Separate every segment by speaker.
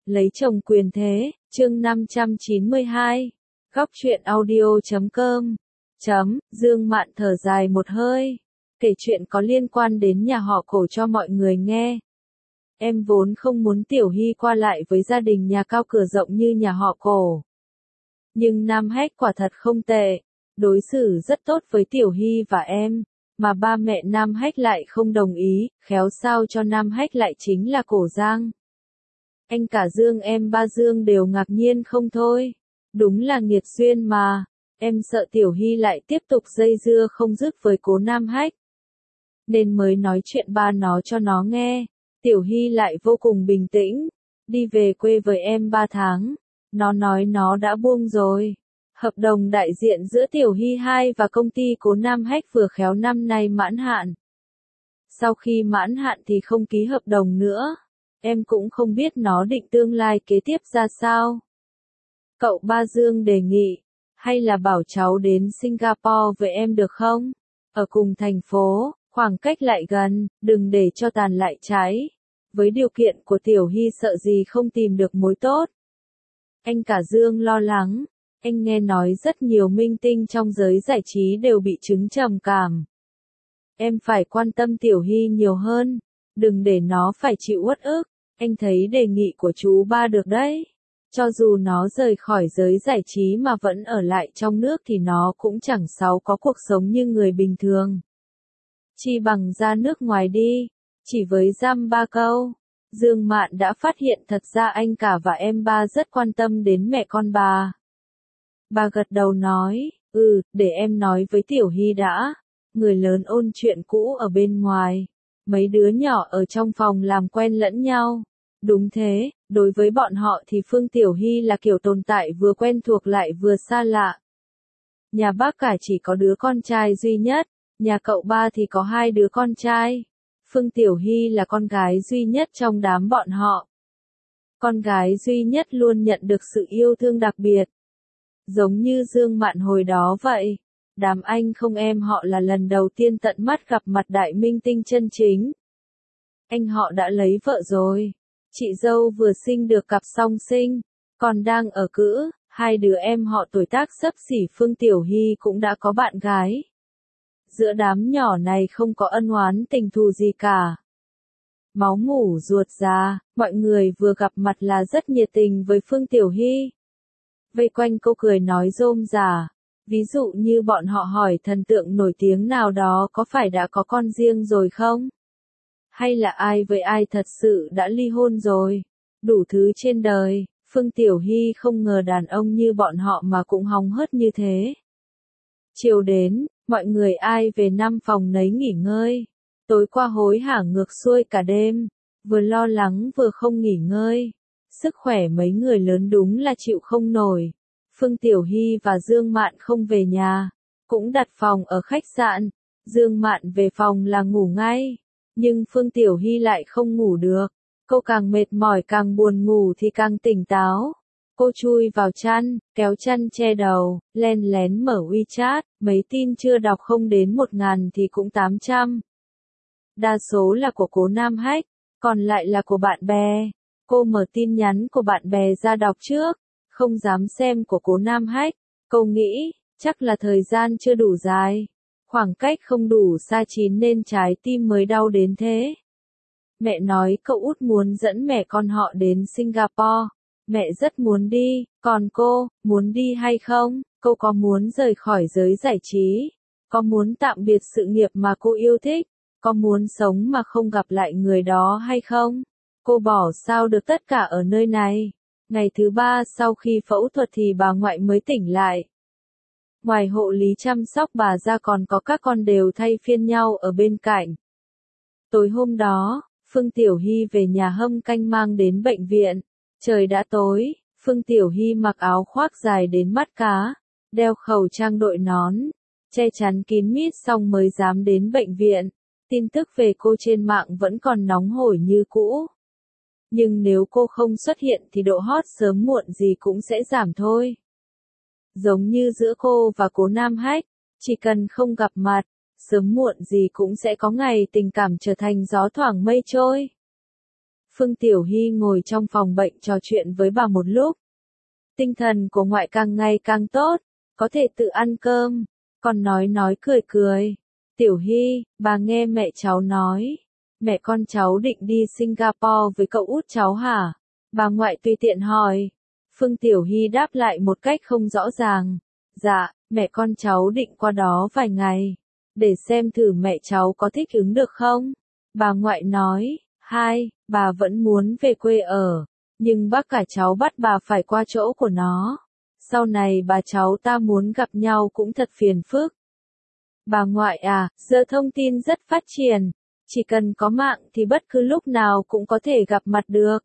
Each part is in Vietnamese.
Speaker 1: Lấy chồng quyền thế, chương 592. Góc truyện audio.com. Dương Mạn thở dài một hơi, kể chuyện có liên quan đến nhà họ Cổ cho mọi người nghe. Em vốn không muốn Tiểu Hy qua lại với gia đình nhà cao cửa rộng như nhà họ Cổ. Nhưng Nam Hách quả thật không tệ, đối xử rất tốt với Tiểu Hy và em, mà ba mẹ Nam Hách lại không đồng ý, khéo sao cho Nam Hách lại chính là Cổ Giang. Anh cả Dương em ba Dương đều ngạc nhiên không thôi. Đúng là nghiệt duyên mà, em sợ Tiểu Hy lại tiếp tục dây dưa không dứt với Cố Nam Hách. Nên mới nói chuyện ba nó cho nó nghe. Tiểu Hy lại vô cùng bình tĩnh, đi về quê với em 3 tháng. Nó nói nó đã buông rồi. Hợp đồng đại diện giữa Tiểu Hy 2 và công ty Cố Nam Hách vừa khéo năm nay mãn hạn. Sau khi mãn hạn thì không ký hợp đồng nữa. Em cũng không biết nó định tương lai kế tiếp ra sao. Cậu ba Dương đề nghị, hay là bảo cháu đến Singapore với em được không? Ở cùng thành phố, khoảng cách lại gần, đừng để cho tàn lại trái. Với điều kiện của Tiểu Hy sợ gì không tìm được mối tốt. Anh cả Dương lo lắng, anh nghe nói rất nhiều minh tinh trong giới giải trí đều bị chứng trầm cảm. Em phải quan tâm Tiểu Hy nhiều hơn, đừng để nó phải chịu uất ức. Anh thấy đề nghị của chú ba được đấy. Cho dù nó rời khỏi giới giải trí mà vẫn ở lại trong nước thì nó cũng chẳng sao có cuộc sống như người bình thường. Chi bằng ra nước ngoài đi, chỉ với dăm 3 câu. Dương Mạn đã phát hiện thật ra anh cả và em ba rất quan tâm đến mẹ con bà. Bà gật đầu nói, để em nói với Tiểu Hy đã. Người lớn ôn chuyện cũ ở bên ngoài, mấy đứa nhỏ ở trong phòng làm quen lẫn nhau. Đúng thế, đối với bọn họ thì Phương Tiểu Hy là kiểu tồn tại vừa quen thuộc lại vừa xa lạ. Nhà bác cả chỉ có đứa con trai duy nhất, nhà cậu ba thì có 2 đứa con trai. Phương Tiểu Hy là con gái duy nhất trong đám bọn họ. Con gái duy nhất luôn nhận được sự yêu thương đặc biệt. Giống như Dương Mạn hồi đó vậy. Đám anh không em họ là lần đầu tiên tận mắt gặp mặt đại minh tinh chân chính. Anh họ đã lấy vợ rồi. Chị dâu vừa sinh được cặp song sinh, còn đang ở cữ, 2 đứa em họ tuổi tác xấp xỉ Phương Tiểu Hy cũng đã có bạn gái. Giữa đám nhỏ này không có ân oán tình thù gì cả. Máu mủ ruột già, mọi người vừa gặp mặt là rất nhiệt tình với Phương Tiểu Hy. Vây quanh cô cười nói rôm rả, ví dụ như bọn họ hỏi thần tượng nổi tiếng nào đó có phải đã có con riêng rồi không? Hay là ai với ai thật sự đã ly hôn rồi? Đủ thứ trên đời, Phương Tiểu Hy không ngờ đàn ông như bọn họ mà cũng hóng hớt như thế. Chiều đến, mọi người ai về 5 phòng nấy nghỉ ngơi. Tối qua hối hả ngược xuôi cả đêm, vừa lo lắng vừa không nghỉ ngơi. Sức khỏe mấy người lớn đúng là chịu không nổi. Phương Tiểu Hy và Dương Mạn không về nhà, cũng đặt phòng ở khách sạn. Dương Mạn về phòng là ngủ ngay. Nhưng Phương Tiểu Hy lại không ngủ được. Cô càng mệt mỏi càng buồn ngủ thì càng tỉnh táo. Cô chui vào chăn, kéo chăn che đầu, len lén mở WeChat, mấy tin chưa đọc không đến 1000 thì cũng 800. Đa số là của Cố Nam Hách, còn lại là của bạn bè. Cô mở tin nhắn của bạn bè ra đọc trước, không dám xem của Cố Nam Hách. Cô nghĩ, chắc là thời gian chưa đủ dài. Khoảng cách không đủ xa chín nên trái tim mới đau đến thế. Mẹ nói cậu út muốn dẫn mẹ con họ đến Singapore. Mẹ rất muốn đi, còn cô, muốn đi hay không? Cô có muốn rời khỏi giới giải trí? Có muốn tạm biệt sự nghiệp mà cô yêu thích? Có muốn sống mà không gặp lại người đó hay không? Cô bỏ sao được tất cả ở nơi này. Ngày thứ 3 sau khi phẫu thuật thì bà ngoại mới tỉnh lại. Ngoài hộ lý chăm sóc bà ra còn có các con đều thay phiên nhau ở bên cạnh. Tối hôm đó, Phương Tiểu Hy về nhà hâm canh mang đến bệnh viện. Trời đã tối, Phương Tiểu Hy mặc áo khoác dài đến mắt cá, đeo khẩu trang đội nón, che chắn kín mít xong mới dám đến bệnh viện. Tin tức về cô trên mạng vẫn còn nóng hổi như cũ. Nhưng nếu cô không xuất hiện thì độ hot sớm muộn gì cũng sẽ giảm thôi. Giống như giữa cô và Cố Nam Hách, chỉ cần không gặp mặt, sớm muộn gì cũng sẽ có ngày tình cảm trở thành gió thoảng mây trôi. Phương Tiểu Hy ngồi trong phòng bệnh trò chuyện với bà một lúc. Tinh thần của ngoại càng ngày càng tốt, có thể tự ăn cơm, còn nói cười cười. Tiểu Hy, bà nghe mẹ cháu nói, mẹ con cháu định đi Singapore với cậu út cháu hả? Bà ngoại tùy tiện hỏi. Phương Tiểu Hy đáp lại một cách không rõ ràng. Dạ, mẹ con cháu định qua đó vài ngày, để xem thử mẹ cháu có thích ứng được không? Bà ngoại nói, bà vẫn muốn về quê ở, nhưng bác cả cháu bắt bà phải qua chỗ của nó. Sau này bà cháu ta muốn gặp nhau cũng thật phiền phức. Bà ngoại à, giờ thông tin rất phát triển, chỉ cần có mạng thì bất cứ lúc nào cũng có thể gặp mặt được.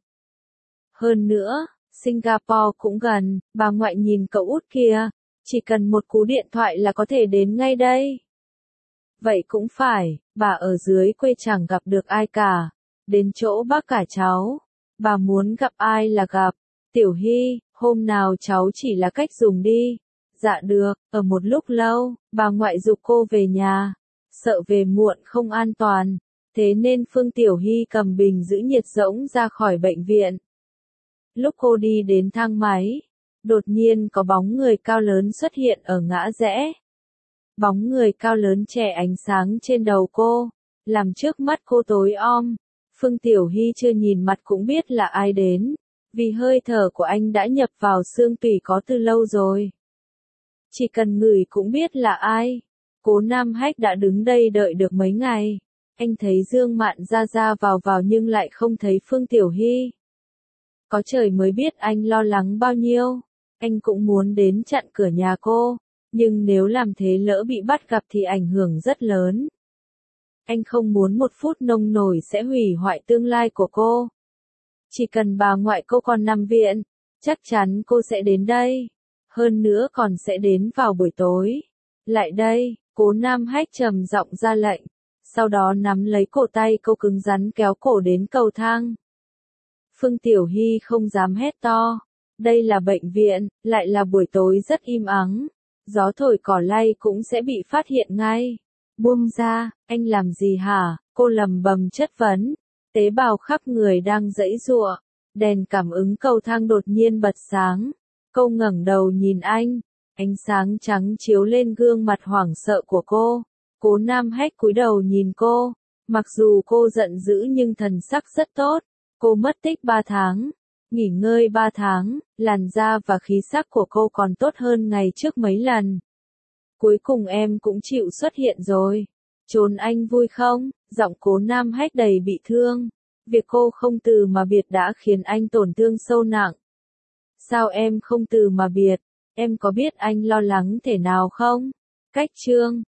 Speaker 1: Hơn nữa, Singapore cũng gần, bà ngoại nhìn cậu út kia, chỉ cần một cú điện thoại là có thể đến ngay đây. Vậy cũng phải, bà ở dưới quê chẳng gặp được ai cả, đến chỗ bác cả cháu, bà muốn gặp ai là gặp. Tiểu Hy, hôm nào cháu chỉ là cách dùng đi. Dạ được, ở một lúc lâu, bà ngoại giục cô về nhà, sợ về muộn không an toàn, thế nên Phương Tiểu Hy cầm bình giữ nhiệt rỗng ra khỏi bệnh viện. Lúc cô đi đến thang máy, đột nhiên có bóng người cao lớn xuất hiện ở ngã rẽ. Bóng người cao lớn che ánh sáng trên đầu cô, làm trước mắt cô tối om. Phương Tiểu Hy chưa nhìn mặt cũng biết là ai đến, vì hơi thở của anh đã nhập vào xương tủy có từ lâu rồi. Chỉ cần ngửi cũng biết là ai. Cố Nam Hách đã đứng đây đợi được mấy ngày. Anh thấy Dương Mạn ra vào nhưng lại không thấy Phương Tiểu Hy. Có trời mới biết anh lo lắng bao nhiêu. Anh cũng muốn đến chặn cửa nhà cô, nhưng nếu làm thế lỡ bị bắt gặp thì ảnh hưởng rất lớn. Anh không muốn một phút nông nổi sẽ hủy hoại tương lai của cô. Chỉ cần bà ngoại cô còn nằm viện, chắc chắn cô sẽ đến đây. Hơn nữa còn sẽ đến vào buổi tối. Lại đây, Cố Nam Hách trầm giọng ra lệnh. Sau đó nắm lấy cổ tay cô cứng rắn kéo cổ đến cầu thang. Phương Tiểu Hy không dám hét to. Đây là bệnh viện, lại là buổi tối rất im ắng. Gió thổi cỏ lay cũng sẽ bị phát hiện ngay. Buông ra, anh làm gì hả? Cô lầm bầm chất vấn. Tế bào khắp người đang giãy giụa. Đèn cảm ứng cầu thang đột nhiên bật sáng. Cô ngẩng đầu nhìn anh. Ánh sáng trắng chiếu lên gương mặt hoảng sợ của cô. Cố Nam Hách cúi đầu nhìn cô. Mặc dù cô giận dữ nhưng thần sắc rất tốt. Cô mất tích 3 tháng. Nghỉ ngơi 3 tháng, làn da và khí sắc của cô còn tốt hơn ngày trước mấy lần. Cuối cùng em cũng chịu xuất hiện rồi. Trốn anh vui không? Giọng Cố Nam Hách đầy bị thương. Việc cô không từ mà biệt đã khiến anh tổn thương sâu nặng. Sao em không từ mà biệt? Em có biết anh lo lắng thế nào không? Cách chương